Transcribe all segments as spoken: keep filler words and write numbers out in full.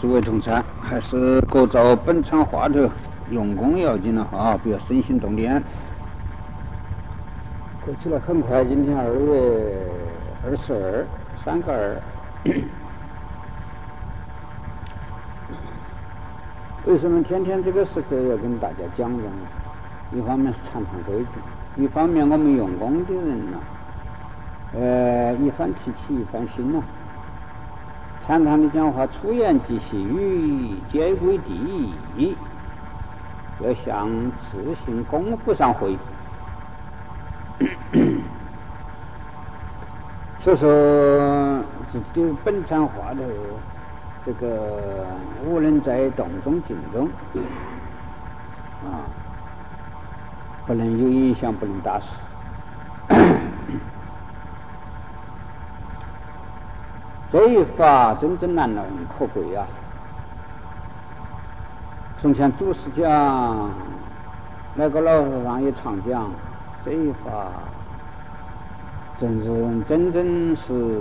诸位同参，还是各照本场话头用功要紧了啊，不要身心动念。过去了很快，今天二月二十二，三个二。为什么天天这个时刻要跟大家讲讲呢？一方面是禅堂规矩，一方面我们用功的人呢、啊，呃，一番提起一番心呐、啊。禅堂的讲话，出言即细语，皆归第一，要向自性功夫上回。所以说，自己的本禅话头，这个无论在动中静中，啊，不能有影响，不能打死。这一法真正难能可贵啊！从前祖师讲，那个老和尚也常讲，这一法真正真正是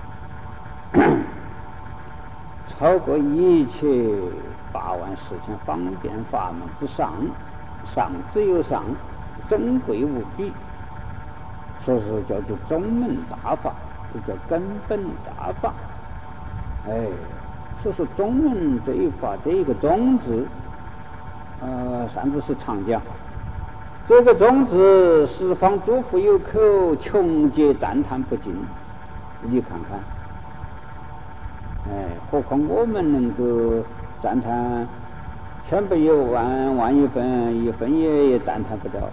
超过一切八万四千方便法门之上，上之又上，珍贵无比，所以说叫做宗门大法，也叫根本大法。哎，所以说宗门这一法，这一个宗字，呃，上次是常讲，这个宗字十方诸佛有口，穷皆赞叹不尽。你看看，哎，何况我们能够赞叹千百有万万一分，一分也也赞叹不到。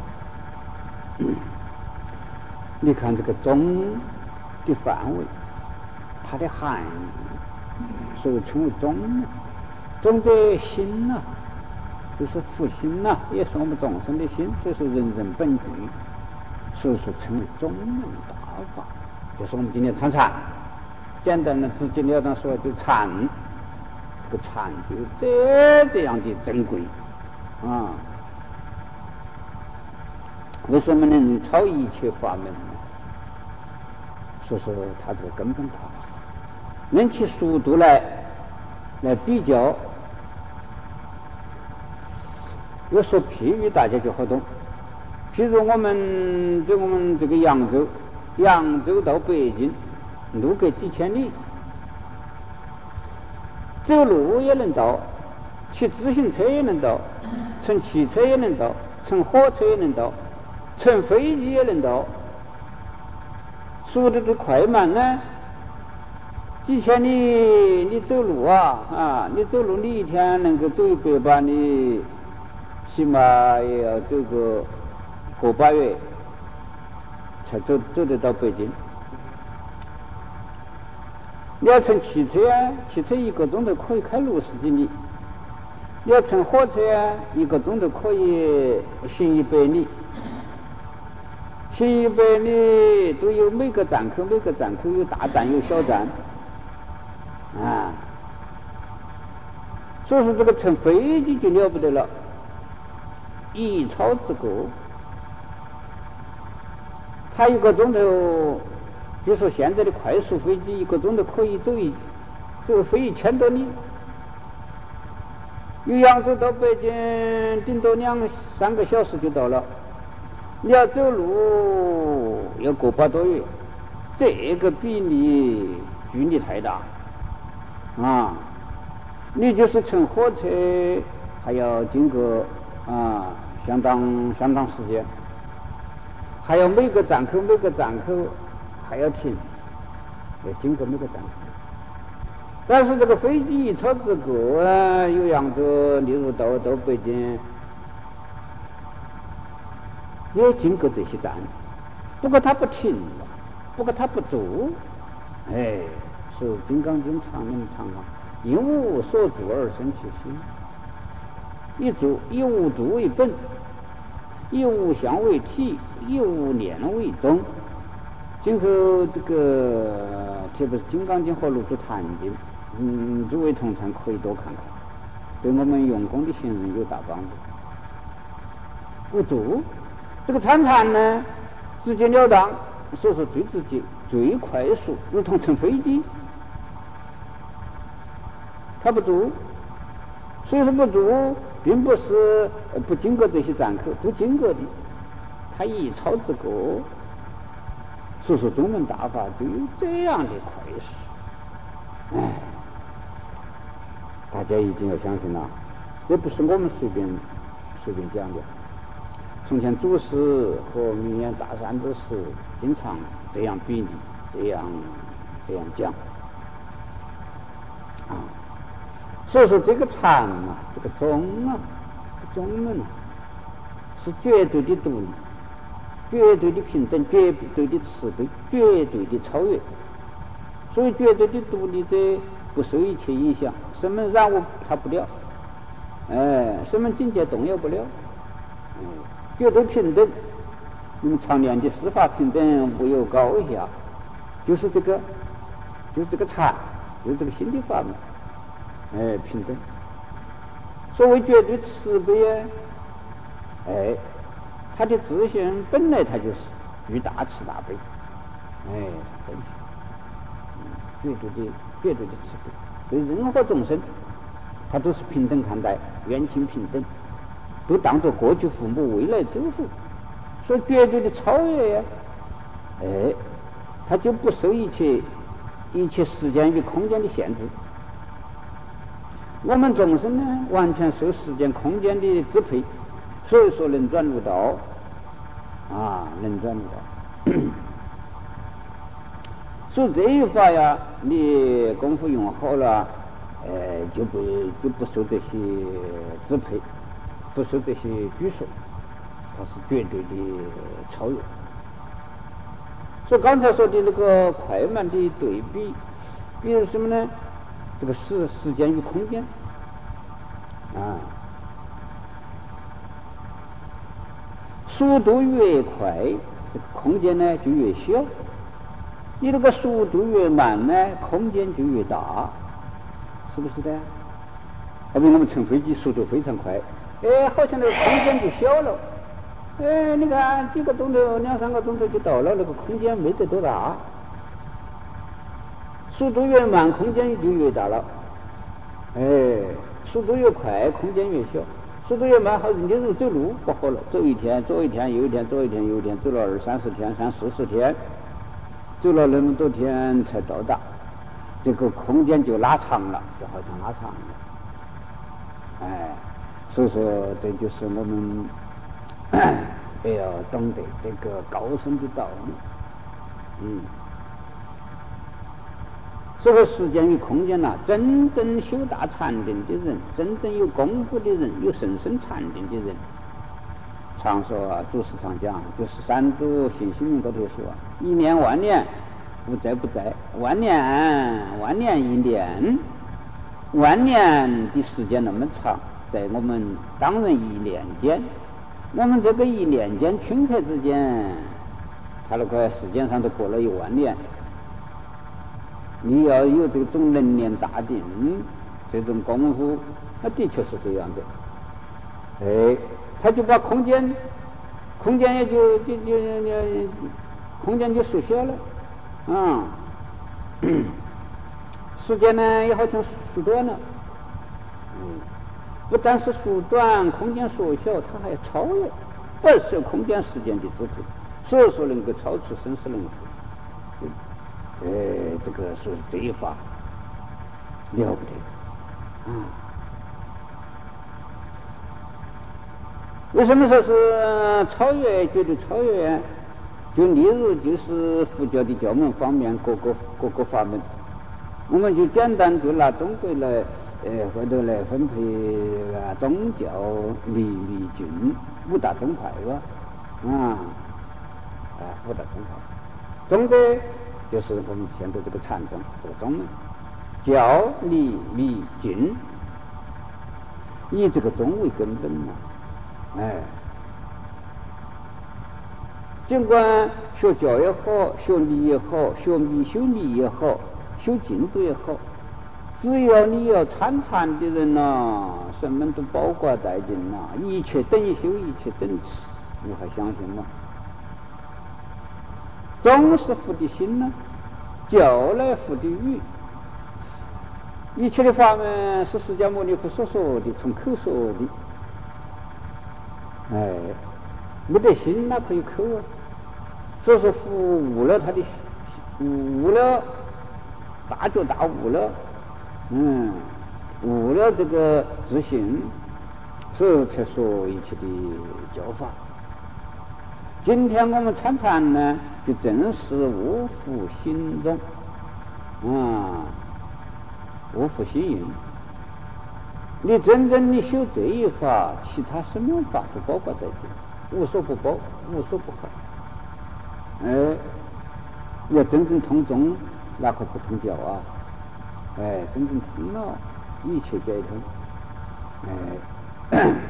你看这个宗的范围，它的含义，所以称为宗呢。宗者心呐、啊，就是福心呐、啊，也是我们众生的心，这是人人本具，所以说称为宗门大法。就是我们今天参禅，简单的直截了当说，就禅，这个禅就这这样的珍贵啊！为什么能超一切法门呢？所以说它这个根本大法，能其速度来来比较。有说譬喻大家就好懂，譬如我们在我们这个扬州，扬州到北京路隔几千里，走路也能到，骑自行车也能到，乘汽车也能到，乘火车也能到，乘飞机也能到。速度的快慢呢？几千里你走路啊啊！你走路你一天能够走一百吧，你起码也要走个个把月才走走得到北京。你要乘汽车啊，汽车一个钟头可以开六十几里；你要乘火车啊，一个钟头可以行一百里。行一百里都有每个站口，每个站口有大站有小站啊。所以说这个乘飞机就了不得了，一超之过。它一个钟头，比如说现在的快速飞机，一个钟头可以走一走飞一千多里。由扬州到北京，顶多两三个小时就到了。你要走路要个把多月，这个比例距离太大啊！你就是乘火车还要经过啊相当相当时间，还要每个站口每个站口还要停，要经过每个站口。但是这个飞机一超之过啊，由扬州例如到到北京，也经过这些站，不过它不停，不过它不住。哎，是《金刚经》常人常讲，因无所住而生其心。一住以无住为本，以无相为体，以无念为宗。今后这个特别是《金刚经》和《六祖坛经》，嗯，诸位同参可以多看看，对我们用功的行人有大帮助。无住。这个参禅呢，直截了当，所以说最直接、最快速，如同乘飞机。 他不做。所以说不做，并不是不经过这些闸口，都经过的，他一操之过。所以说中门大法就有这样的快事。哎，大家一定要相信啊，这不是我们随便随便讲的。从前祖师和名言大善之士经常这样比拟，这样这样讲啊。所以说这个禅啊，这个宗啊，宗门啊，是绝对的独立，绝对的平等，绝对的慈悲，绝对的超越。所以绝对的独立者不受一切影响，什么染污他不了，哎，什么境界动摇不了，哎，绝对平等。你们常念的司法平等，无有高下，就是这个，就是这个禅，就是这个心的法门。哎，平等。所谓绝对慈悲啊，哎，他的自性本来他就是巨大慈大悲，哎，本性，嗯，绝对的绝对的慈悲，对任何众生，他都是平等看待，冤亲平等，都当作过去父母、未来祖父，所以绝对的超越呀，哎，他就不受一切一切时间与空间的限制。我们众生呢，完全受时间空间的支配，所以说能转入道啊，能转入道。所以这一法呀，你功夫用好了，呃，就不就不受这些支配，不受这些拘束，它是绝对的超越。所以刚才说的那个快慢的对比，比如什么呢？这个时时间与空间啊，速度越快，这个空间呢就越小；你这个速度越慢呢，空间就越大，是不是的？好比我们乘飞机速度非常快，哎，好像那个空间就小了，哎，你看几个钟头、两三个钟头就到了，那个空间没得多大。速度越慢，空间就越大了，哎，速度越快，空间越小。速度越慢，好，你如走路不好了，走一天，左一天，右一天，左一天，右一天，走了二三十天，三四十天，走了那么多天才到达，这个空间就拉长了，就好像拉长了，哎，所以说这就是我们也要懂得这个高深的道理，嗯。所以时间与空间呐、啊，真正修大禅定的人，真正有功夫的人，有深深禅定的人，常说啊，祖师常讲，就是三祖信心论高头说，一念万年，无在不在；万年万年一念，万年的时间那么长，在我们当人一念间，我们这个一念间顷刻之间，他那个时间上都过了一万年。你要有这种能念大定这种功夫，那的确是这样的。哎，他就把空间，空间也就就就就空间就缩小了，啊、嗯，时间呢也好像缩短了。嗯，不但是缩短，空间缩小，它还超越，不受空间时间的支配，所以说能够超出生死轮回。嗯呃，这个是这一法了不得啊！为什么说是超越？绝对超越？就例如就是佛教的教门方面，各个各个法门，我们就简单就拿中国来，呃，回头来分配啊，宗教礼礼敬五大宗派吧，啊，啊，五大宗派，宗的。就是我们现在这个禅宗这个宗门，教礼礼敬，以这个宗为根本嘛，哎，尽管学教也好，学礼也好，学礼修礼也好，修净土也好，只要你要参禅的人呐、啊，什么都包括在进呐，一切等修，一切等持，你还相信吗？宗是佛的心呢、啊，教来佛的语， 一切的法门是释迦牟尼佛所说的，从口说的。哎，没得心哪可以口啊？所以说悟了他的悟了，大觉大悟了，嗯，悟了这个自信，所以才说一切的教法。今天我们参禅呢，就正是无复心中，啊，无复心印。你真正的修这一法，其他生命法就包括在这，无所不包，无所不可。哎，要真正通中，那可不通教啊！哎，真正通了，一切皆通。哎，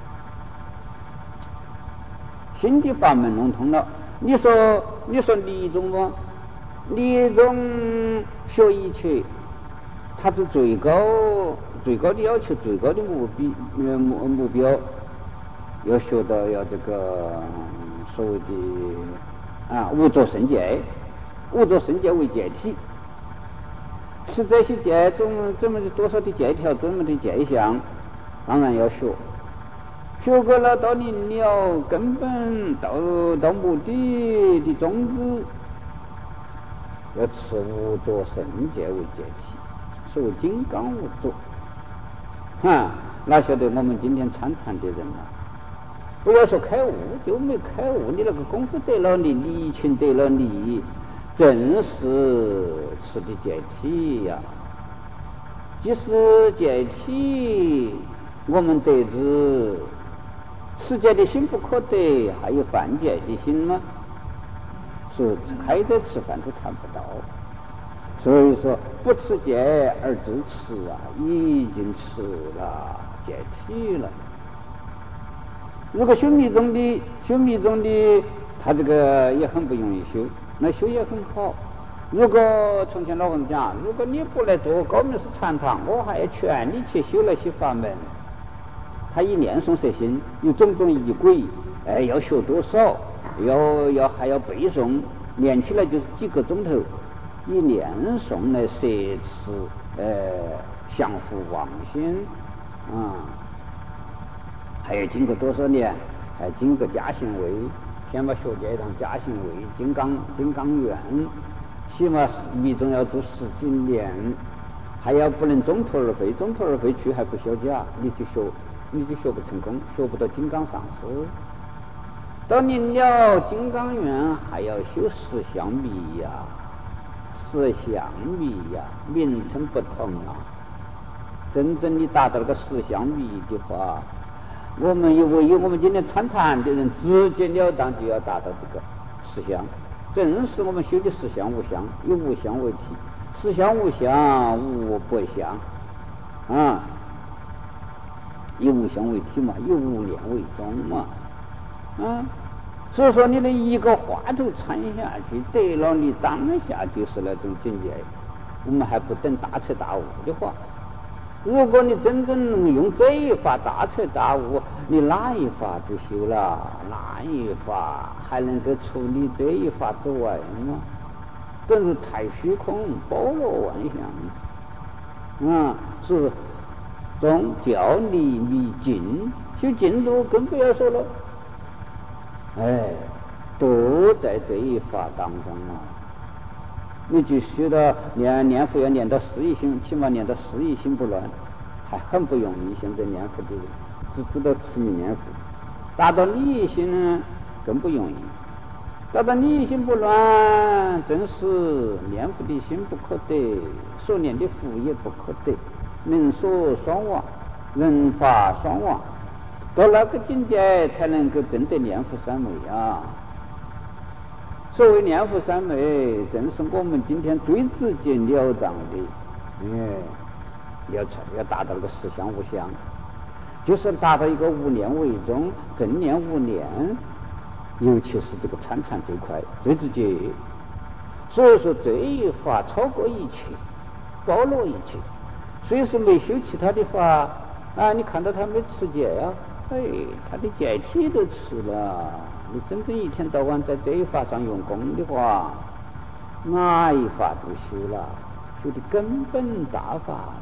新的法门弄通了，你说你说理中吗？理中学一切，它是最高最高的要求，最高的目标目目标，要学到要这个所谓的啊无着圣戒，无着圣戒为戒体，是这些戒中这么多少的戒条，这么的戒相，当然要学。学过了，到临了根本到到目的的宗旨，要持无着圣戒为戒体，所谓金刚无着。哈，那晓得我们今天参禅的人了、啊，不要说开悟，就没开悟，你那个功夫得了你，理情得了你，正是持的戒体呀。即使戒体，我们得知持戒的心不可得，还有犯戒的心吗？所以还在吃饭都谈不到。所以说不持戒而自持啊，已经持了戒体了。如果修密宗的修密宗的，他这个也很不容易修，那修也很好。如果从前老人讲，如果你不来做高明寺禅堂，我还要劝你去修那些法门。他一念诵摄心，有种种仪轨，哎，要学多少，要要还要背诵，念起来就是几个钟头。以念诵来摄持，呃，降伏妄心，啊，还要经过多少年？还经过加行位，天马学界一堂加行位，金刚金刚院，起码密宗要做十几年，还要不能中途而废，中途而废去还不销假，你就学，你就学不成功，学不到金刚上师。到临了金刚院，还要修十相密呀。十相密呀，名称不同啊。真正的达到那个十相密的话，我们有唯有我们今天参禅的人，直截了当就要达到这个十相。正是我们修的十相无相，以无相为体，十相无相，无不相啊，以无相为体嘛，以无念为宗嘛，啊。所以说你的一个话头参下去，得了你当下就是那种境界。我们还不等大彻大悟的话，如果你真正能用这一法大彻大悟，你哪一法就修了，哪一法还能够除你这一法之外吗？等于太虚空，包罗万象啊！是宗教理密静，修静路更不要说了。哎，都在这一法当中啊！你就学到念念佛要念到十一心，起码念到十一心不乱，还很不容易。现在念佛的人只知道持名念佛，达到理心呢更不容易。达到理心不乱，正是念佛的心不可得，所念的佛也不可得，人所双亡，人法双亡。到那个境界才能够证得念佛三昧啊！所谓念佛三昧，正是我们今天最直截了当的，哎，要要达到那个十相无相，就是达到一个无念为宗，正念无念，尤其是这个参禅最快最直接。所以说这一法超过一切，包罗一切。所以说没修其他的法啊，你看到他没持戒啊。哎，他的戒体都吃了，你真正一天到晚在这一法上用功的话，哪一法都修了，修的根本大法，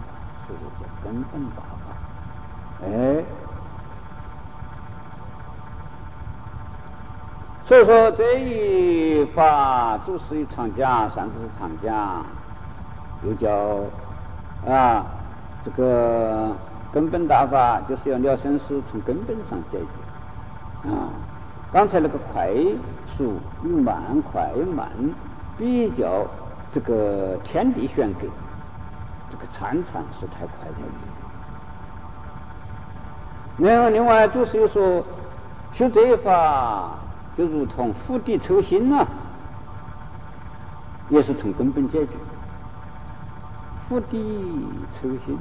所以叫根本大法。哎，所以说这一法祖师于长讲，上至是长讲，又叫啊这个根本大法，就是要了生死从根本上解决啊。刚才那个快速与慢快慢比较，这个天地玄格，这个参禅是太快太直接。然后另外祖师又说，修这一法就如同釜底抽薪啊，也是从根本解决。釜底抽薪，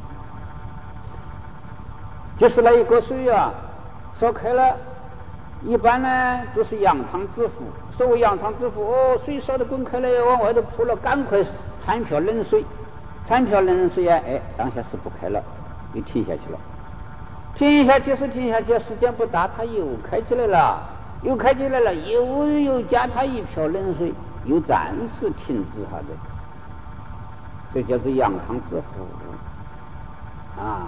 就是那一锅水啊，烧开了。一般呢都是扬汤止沸，所谓扬汤止沸，哦，水烧得滚开了，往外头扑了，赶快掺一瓢冷水，掺一瓢冷水啊，哎，当下是不开了，又停下去了。停下去是停下去，时间不大，它又开起来了，又开起来了，又又加它一瓢冷水，又暂时停止下的，这叫做扬汤止沸啊。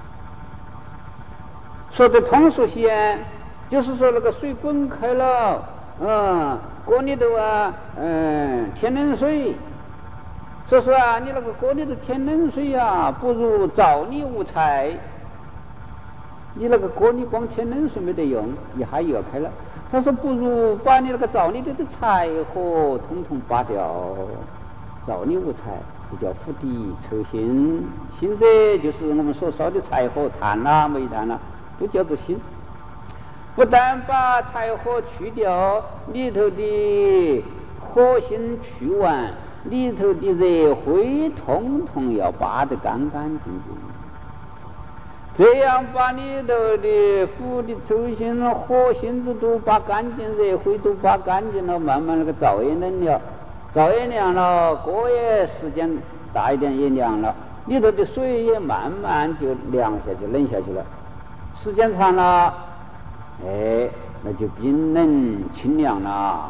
说的通俗些，就是说那个水滚开了，嗯，锅里头啊，嗯，添冷水。说实话，你那个锅里头添冷水啊，不如灶里无柴。你那个锅里光添冷水没得用，一下又要开了。他说不如把你那个灶里头的柴火统统拔掉，灶里无柴，就叫釜底抽薪。薪者就是我们所烧的柴火，炭啦、煤炭啦，都叫做薪。不但把柴火去掉，里头的火星去完，里头的热灰统统要拔得干干净净。这样把里头的釜底抽薪，火星子都拔干净，热灰都拔干净了，慢慢那个灶也冷了，灶也凉了，锅也时间大一点也凉了，里头的水也慢慢就凉下去、冷下去了。时间长了，哎，那就冰冷清凉了，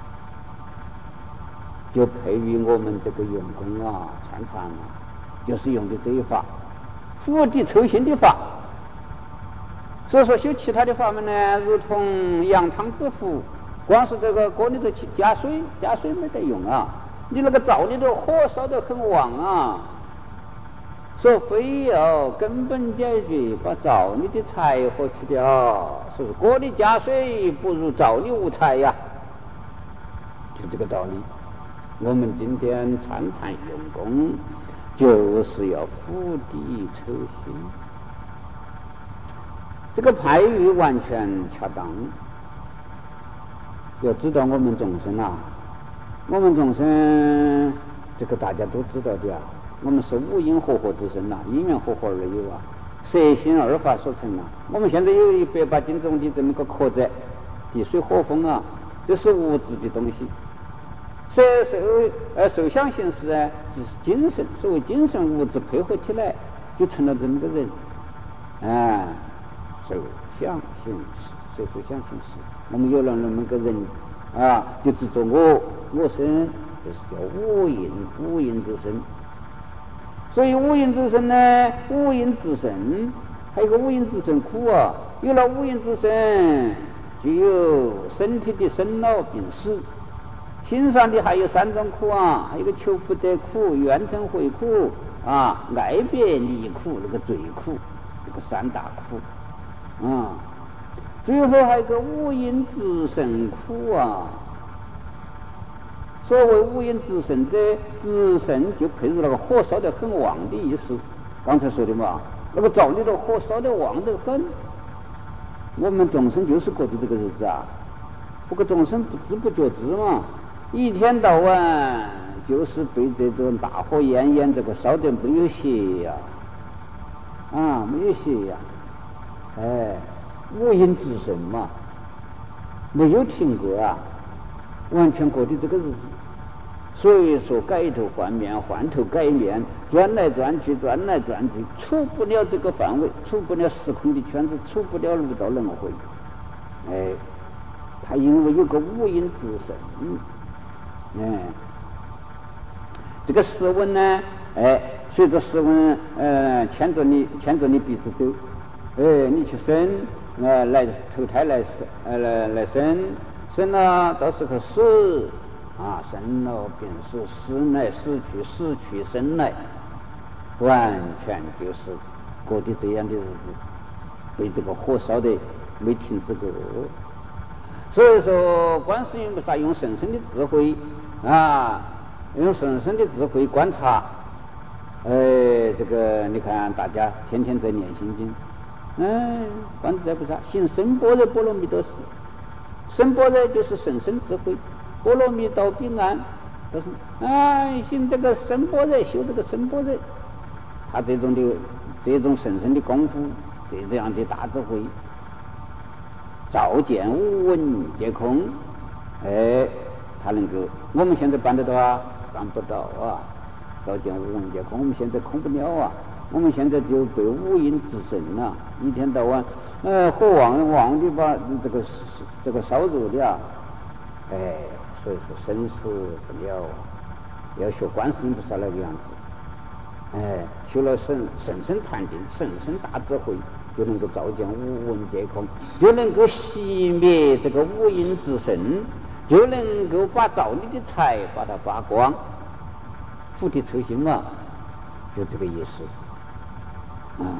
就配于我们这个用功啊、参禅啊，就是用的这一法，釜底抽薪的法。所以说修其他的法门呢，如同扬汤止沸，光是这个锅里头加水，加水没得用啊，你那个灶里头火烧得很旺啊。说非要根本解决，把灶里的柴火去掉，所以锅里加水不如灶里无柴呀，就这个道理。我们今天参禅用功，就是要釜底抽薪，这个派语完全恰当。要知道我们众生啊，我们众生这个大家都知道的啊。我们是五阴合合之身呐、啊，因缘合合而有啊，色心二法所成啊。我们现在有一百八斤重的这么个壳子，地水火风啊，这是物质的东西。受受呃受想行识啊，就是精神，所谓精神物质配合起来，就成了这么个人。啊，受想行识，受受想行识，我们有了那么个人啊，就执着我我身，就是叫五阴五阴之身。所以五阴之身呢，五阴之身，还有个五阴之身苦啊。有了五阴之身，就有身体的生老病死。心上的还有三种苦啊，还有个求不得苦、怨憎会苦啊、爱别离苦，那个罪苦，这个三大苦啊。最后还有个五阴之身苦啊。所谓五阴之身者，之身就配入那个火烧得很旺的意思。刚才说的嘛，那个灶里头火烧得旺得很。我们众生就是过的这个日子啊，不过众生不知不觉知嘛，一天到晚就是被这种大火炎炎这个烧得没有歇呀，啊，没有歇呀，哎，五阴之身嘛，没有停过啊，完全过的这个日子。所以说改头换面，换头改面，转来转去，转来转去，出不了这个范围，出不了时空的圈子，出不了六道轮回。哎，他因为有个五阴之身，哎，这个释文呢，哎， 随着时温呃牵着你牵着你鼻子走，哎，你去生呃来投胎来生呃来来生生了，到时候死啊，生了便是死来死去，死去生来，完全就是过的这样的日子，被这个火烧的没停止过。所以说观世音菩萨用神圣的智慧啊，用神圣的智慧观察，哎，这个你看大家天天在念心经，哎，观自在菩萨行深般若波罗蜜多时，深般若就是神圣智慧，波罗蜜到彼岸，都是哎行这个深般若，修这个深般若，他这种的这种神圣的功夫，这样的大智慧，照见五闻皆空，哎，他能够，我们现在办得到啊？办不到啊！照见五闻皆空，我们现在空不了啊！我们现在就被五阴之神了，一天到晚，呃，火旺旺的把这个这个烧热的啊，哎，所以说生死不了，要学观世音菩萨那个样子，哎，修了神神圣禅定，神圣大智慧。就能够照见五闻皆空，就能够熄灭这个五阴之神，就能够把照你的财把它发光，菩提抽心嘛，就这个意思啊。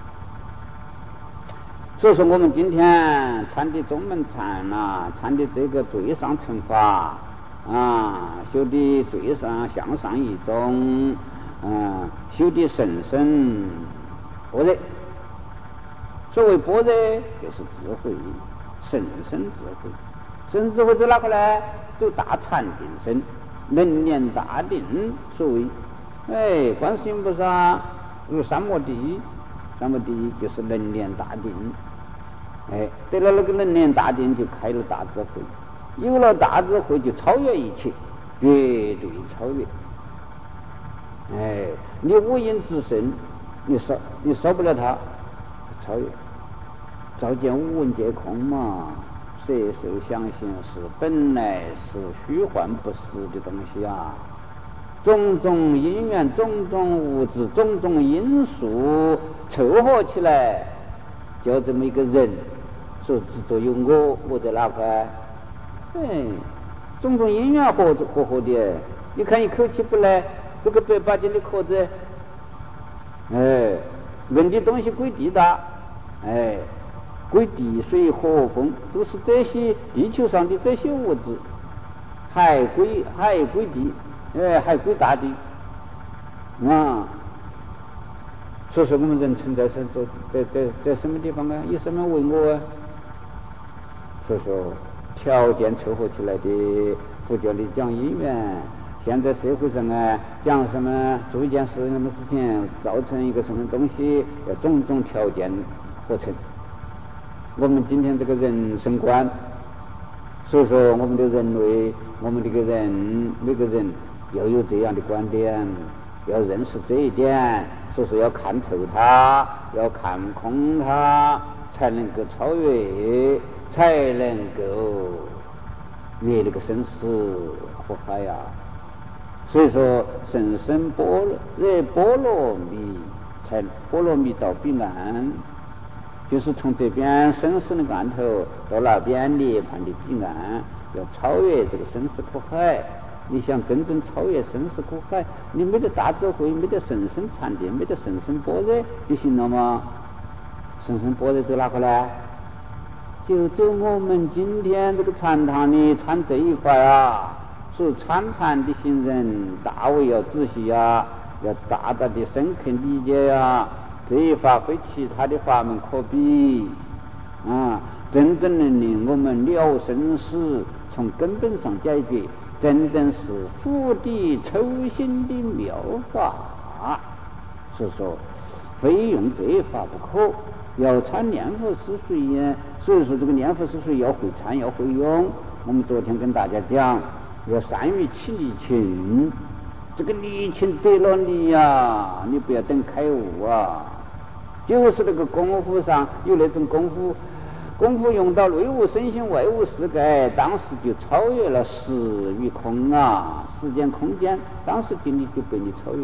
所以说我们今天参的宗门禅啊，参的这个最上乘法啊，修的最上向上一种啊，修的神圣般若。所谓般若就是智慧，神圣智慧，神圣智慧走哪个呢？走大禅定身，能念大定。所谓，哎，观世音菩萨入三摩地，三摩地就是能念大定。哎，得了那个能念大定，就开了大智慧，有了大智慧就超越一切，绝对超越。哎，你五阴之神，你烧你烧不了它。超越，照见五闻皆空嘛，色受想行识本来是虚幻不实的东西啊，种种因缘、种种物质、种种因素凑合起来，就这么一个人说执着有我，我在哪块？哎，种种因缘合合合的，你看一口气不来，这个百把斤的壳子，哎，人的东西归地大。哎，归地水火风，都是这些地球上的这些物质，还归还归地，哎，还归大地啊。所以说我们人存在是在在在在什么地方啊？以什么为我啊？所以说条件凑合起来的，佛教里讲因缘。现在社会上啊，讲什么做一件事什么事情，造成一个什么东西，要种种条件合成。我们今天这个人生观，所以说我们都认为我们这个人每个人要有这样的观点，要认识这一点，所以说要看透它，要看空它，才能够超越，才能够越那个生死火海呀。所以说神圣般若波罗蜜，才波罗蜜到彼岸，就是从这边生死的岸头到那边涅槃的彼岸，要超越这个生死苦海。你想真正超越生死苦海，你没得大智慧，没得神圣禅定，没得神圣般若，你行了吗？神圣般若走哪个呢？就走我们今天这个禅堂里参这一块啊。所以参禅的行人大为要仔细呀，要大大的深刻理解呀，这一法非其他的法门可比啊！真正能令我们了生死，从根本上解决，真正是釜底抽薪的妙法。所以说，非用这一法不可。要参念佛是谁呀？所以说这个念佛是谁要会参，要会用。我们昨天跟大家讲。要善于起离情，这个离情得了你呀、啊，你不要等开悟啊！就是那个功夫上有那种功夫，功夫用到内无身心外无世界，当时就超越了时与空啊，时间空间，当时就你就被你超越。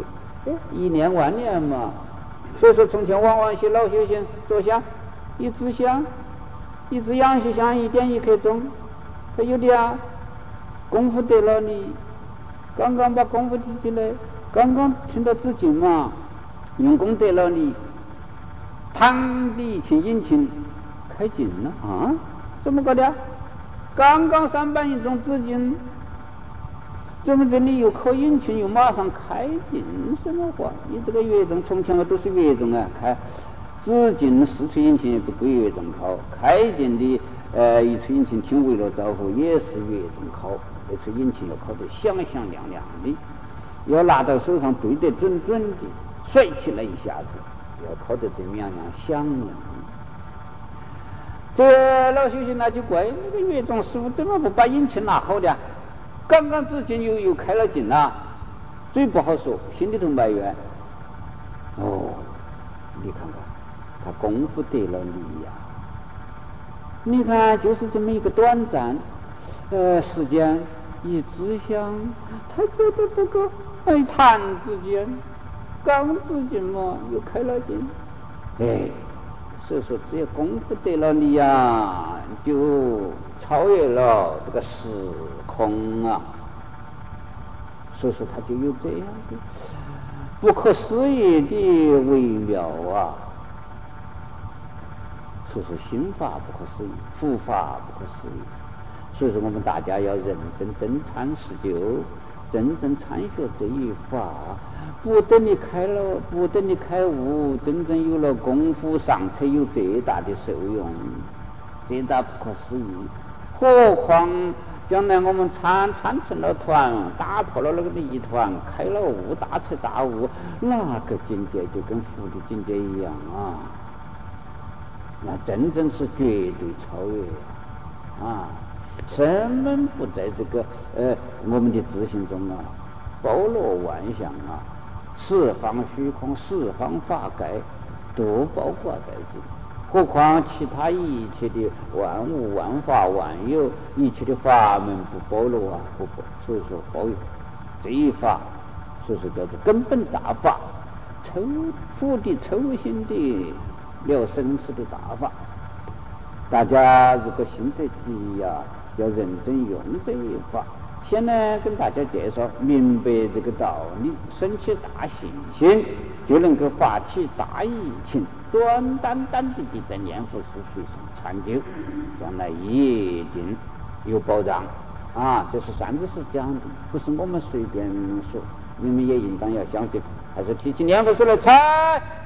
哎，一念万年嘛。所以说，从前往往一些老修行坐下，一支香，一支阳气香，一点一刻钟，他有的啊，功夫得了你，刚刚把功夫提起来，刚刚听到自己嘛，用功得了你，堂里请引擎开紧了啊？怎么搞的？刚刚三半一种自尽，怎么这里有口引擎又马上开进什么话？你这个乐钟从前我都是乐钟啊，开自尽四吹引擎也不归乐钟考，开进的呃一吹引擎听为了招呼也是乐钟考，那吹引擎要考得响响亮亮的，要拿到手上对得准准的，甩起来一下子，要考得怎么样样响亮。这老修行那就怪那个乐钟师傅怎么不把引擎拿好的？刚刚自尽又又开了劲了，嘴不好说，心里头埋怨。哦，你看看，他功夫得了力呀、啊！你看，就是这么一个短暂呃时间，一支香，他觉得不够，哎，弹之间，刚自尽嘛，又开了劲，哎。所以说，只要功夫得了你呀、啊，就超越了这个时空啊。所以说，他就有这样的不可思议的微妙啊。所以说，心法不可思议，佛法不可思议。所以说，我们大家要认真真参实究，真正参学这一法。不等你开了，不等你开悟，真正有了功夫上才有最大的受用，最大不可思议。何况将来我们参参成了团，打破了那个一团，开了悟，大彻大悟，那个境界就跟佛的境界一样啊！那真正是绝对超越啊！根本不在这个呃我们的自信中啊，包罗万象啊！四方虚空，四方法界，都包括在这里。何况其他一切的万物、万法、万有，一切的法门不包罗啊，不包。所以说，包有这一法，所以说叫做根本大法，抽佛的抽心的了生死的大法。大家如果心得急呀、啊，要认真用这一法。先呢，跟大家介绍明白这个道理，生起大信心，就能够发起大意情，端端端地地在念佛时随上参究，将来一定有保障啊！这是三子是讲的，不是我们随便说，你们也应当要相信，还是提起念佛时来参。